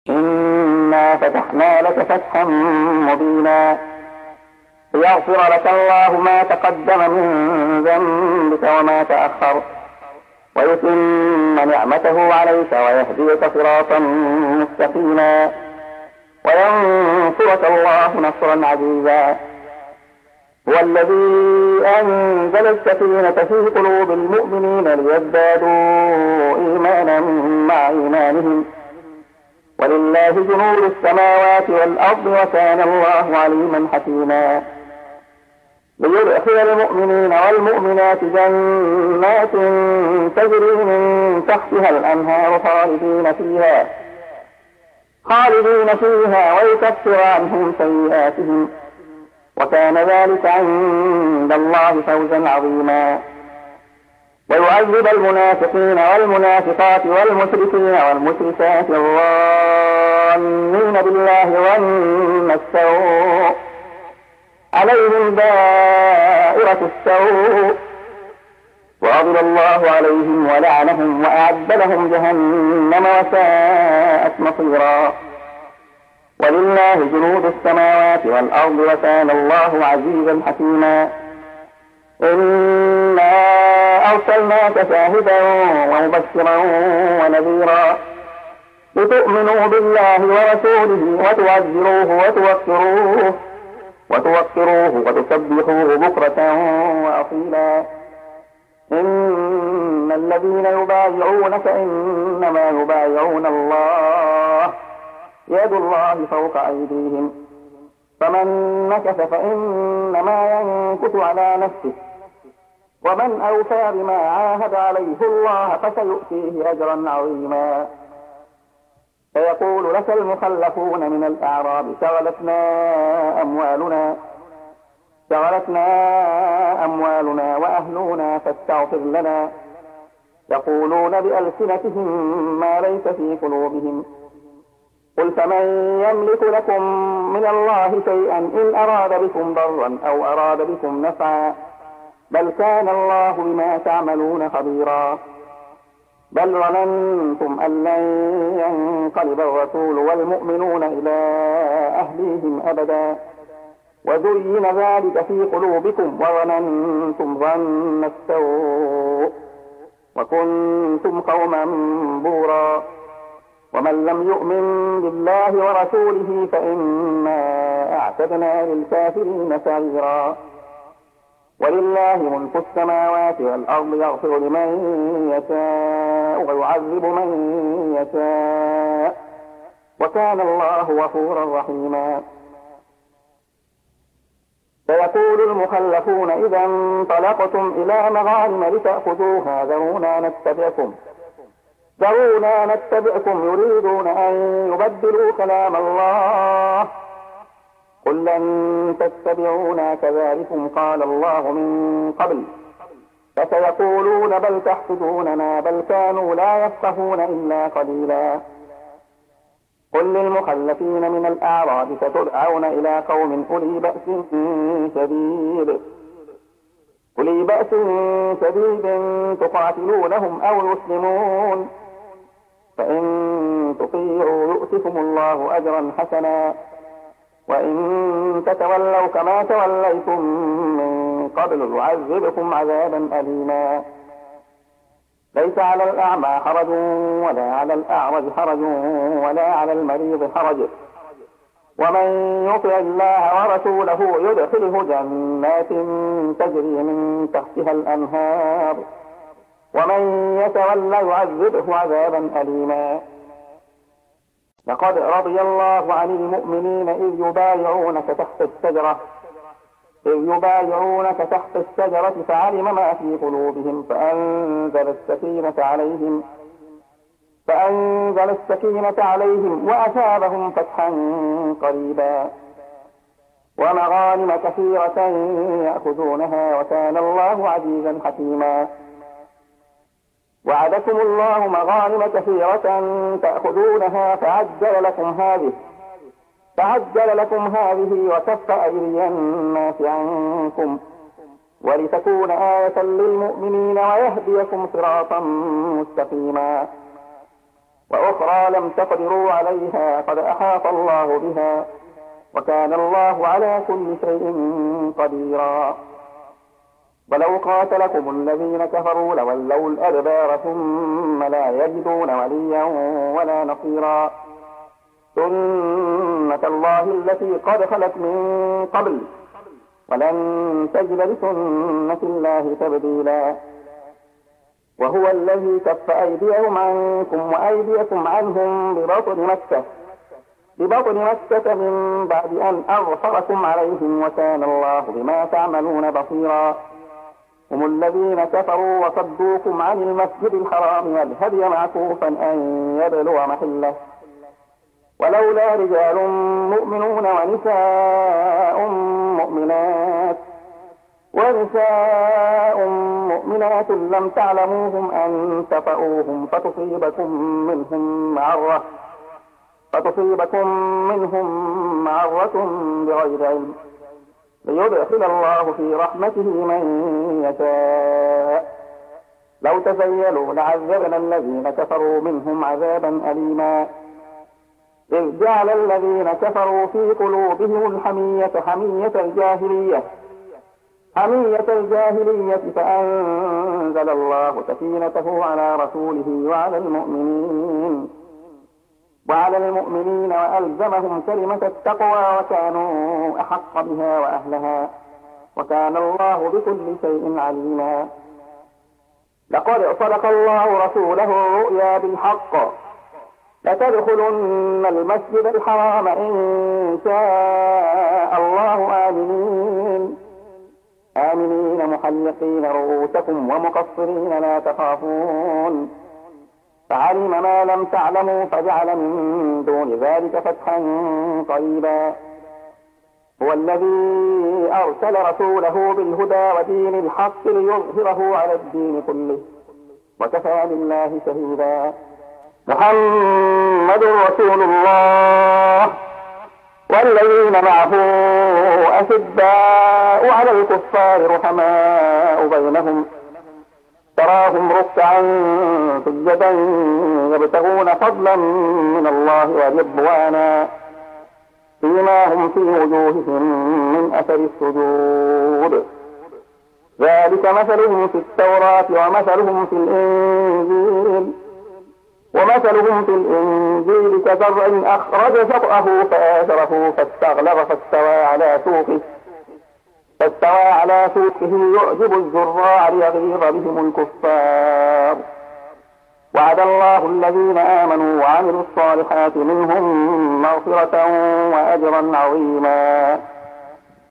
إنا فتحنا لك فتحا مبينا ليغفر لك الله ما تقدم من ذنبك وما تأخر ويتم نعمته عليك ويهديك صراطا مستقيما وينصرك الله نصرا عزيزا. هو الذي أنزل السكينة في قلوب المؤمنين ليزدادوا إيمانا مع إيمانهم ولله جنود السماوات والأرض وكان الله عليما حكيما. ليدخل المؤمنين والمؤمنات جنات تجري من تحتها الأنهار خالدين فيها ويكفر عنهم سيئاتهم وكان ذلك عند الله فوزا عظيما. ويعذب المنافقين والمنافقات والمشركين والمشركات الظانين بالله ظن السوء عليهم دائرة السوء وغضب الله عليهم ولعنهم وأعد لهم جهنم وساءت مصيرا. ولله جنود السماوات والأرض وكان الله عزيزا حكيما. إنا أرسلناك شاهدا ومبشرا ونذيرا لتؤمنوا بالله ورسوله وتوقروه وتسبحوه بكرة وأصيلا. إن الذين يبايعونك إنما يبايعون الله يد الله فوق أيديهم فمن نكث فإنما ينكث على نفسه ومن أوفى بما عاهد عليه الله فسيؤتيه أجرا عظيما. فيقول لك المخلفون من الأعراب شغلتنا أموالنا وأهلنا فاستغفر لنا يقولون بألسنتهم ما ليس في قلوبهم قل فمن يملك لكم من الله شيئا إن أراد بكم ضرا أو أراد بكم نفعا بل كان الله بما تعملون خبيرا. بل ظننتم أن لن ينقلب الرسول والمؤمنون إلى أهليهم أبدا وزين ذلك في قلوبكم وظننتم ظن السوء وكنتم قوما بورا. ومن لم يؤمن بالله ورسوله فإنا أعتدنا للكافرين سعيرا. ولله ملك السماوات والأرض يغفر لمن يشاء ويعذب من يشاء وكان الله غفورا رحيما. سيقول المخلفون إذا انطلقتم إلى مغانم لتأخذوها ذرونا نتبعكم يريدون أن يبدلوا كلام الله قل لن تتبعونا كذلكم قال الله من قبل فسيقولون بل تحسدوننا بل كانوا لا يفقهون إلا قليلا. قل للمخلفين من الأعراب ستدعون إلى قوم أولي بأس شديد تقاتلونهم أو يسلمون فإن تطيعوا يؤتكم الله أجرا حسنا وإن تتولوا كما توليتم من قبل يعذبكم عذابا أليما. ليس على الأعمى حرج ولا على الأعرج حرج ولا على المريض حرج ومن يطع الله ورسوله يدخله جنات تجري من تحتها الأنهار ومن يتولى يعذبه عذابا أليما. لقد رضي الله عن المؤمنين إذ يبايعونك تحت الشجرة فعلم ما في قلوبهم فأنزل السكينة عليهم وأثابهم فتحا قريبا ومغانم كثيرة يأخذونها وكان الله عزيزا حكيما. وعدكم الله مغانم كثيرة تأخذونها فعجل لكم هذه وكف أيدي الناس عنكم ولتكون آية للمؤمنين ويهديكم صراطا مستقيما. وأخرى لم تقدروا عليها قد أحاط الله بها وكان الله على كل شيء قديرا. ولو قاتلكم الذين كفروا لولوا الأدبار ثم لا يجدون وليا ولا نصيرا. سنة الله التي قد خلت من قبل ولن تجد لسنة الله تبديلا. وهو الذي كف أيديهم عنكم وأيديكم عنهم ببطن مكة من بعد أن أظفركم عليهم وكان الله بما تعملون بصيرا. هم الذين كفروا وصدوكم عن المسجد الحرام والهدي معكوفا أن يبلغ محله ولولا رجال مؤمنون ونساء مؤمنات لم تعلموهم أن تطؤوهم فتصيبكم منهم معرة بغير علم ليدخل الله في رحمته من يشاء. لو تزيلوا لعذبنا الذين كفروا منهم عذابا أليما. إذ جعل الذين كفروا في قلوبهم الحمية حمية الجاهلية فأنزل الله سكينته على رسوله وعلى المؤمنين وألزمهم كلمة التقوى وكانوا أحق بها وأهلها وكان الله بكل شيء عليما. لقد صدق الله رسوله الرؤيا بالحق لتدخلن المسجد الحرام إن شاء الله آمنين محلقين رؤوسكم ومقصرين لا تخافون فعلم ما لم تعلموا فجعل من دون ذلك فتحا قريبا. هو الذي أرسل رسوله بالهدى ودين الحق ليظهره على الدين كله وكفى بالله شهيدا. محمد رسول الله والذين معه أشداء على الكفار رحماء بينهم تراهم ركعا سجدا يبتغون فضلا من الله ورضوانا فيما هم في وجوههم من أثر السجود ذلك مثلهم في التوراة ومثلهم في الإنجيل كزرع أخرج شطأه فآزره فاستغلظ فاستوى على سوقه يعجب الزراع ليغيظ بهم الكفار. وعد الله الذين آمنوا وعملوا الصالحات منهم مغفرة وأجرا عظيما.